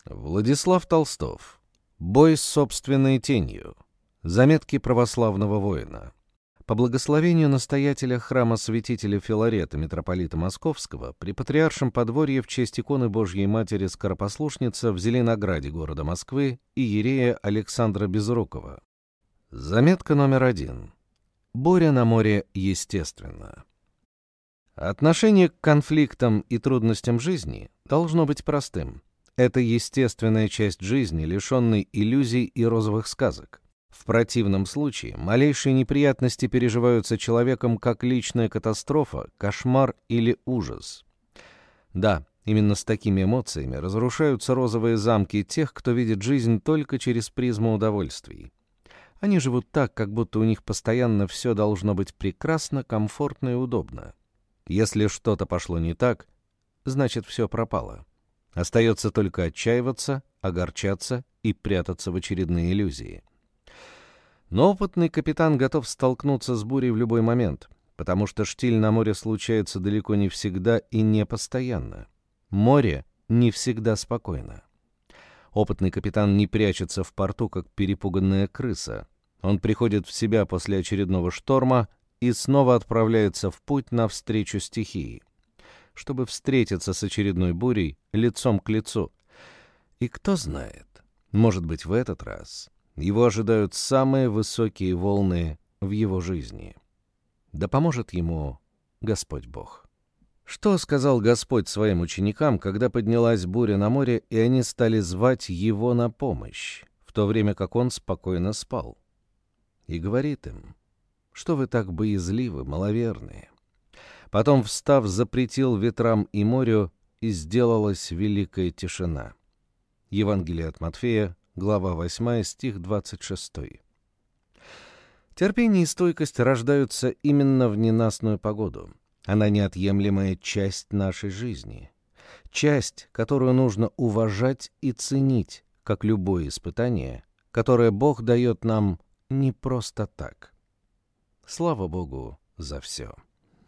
Владислав Толстов. Бой с собственной тенью. Заметки православного воина. По благословению настоятеля храма святителя Филарета митрополита Московского при Патриаршем подворье в честь иконы Божьей Матери Скоропослушница в Зеленограде города Москвы иерея Александра Безрукова. Заметка номер 1. Буря на море естественно. Отношение к конфликтам и трудностям жизни должно быть простым. Это естественная часть жизни, лишенной иллюзий и розовых сказок. В противном случае малейшие неприятности переживаются человеком как личная катастрофа, кошмар или ужас. Да, именно с такими эмоциями разрушаются розовые замки тех, кто видит жизнь только через призму удовольствий. Они живут так, как будто у них постоянно все должно быть прекрасно, комфортно и удобно. Если что-то пошло не так, значит, все пропало. Остается только отчаиваться, огорчаться и прятаться в очередные иллюзии. Но опытный капитан готов столкнуться с бурей в любой момент, потому что штиль на море случается далеко не всегда и не постоянно. Море не всегда спокойно. Опытный капитан не прячется в порту, как перепуганная крыса. Он приходит в себя после очередного шторма и снова отправляется в путь навстречу стихии, чтобы встретиться с очередной бурей лицом к лицу. И кто знает, может быть, в этот раз его ожидают самые высокие волны в его жизни. Да поможет ему Господь Бог. Что сказал Господь своим ученикам, когда поднялась буря на море, и они стали звать Его на помощь, в то время как Он спокойно спал? И говорит им: что вы так боязливы, маловерные? Потом, встав, запретил ветрам и морю, и сделалась великая тишина. Евангелие от Матфея, глава 8, стих 26. Терпение и стойкость рождаются именно в ненастную погоду. Она неотъемлемая часть нашей жизни. Часть, которую нужно уважать и ценить, как любое испытание, которое Бог дает нам не просто так. Слава Богу за все.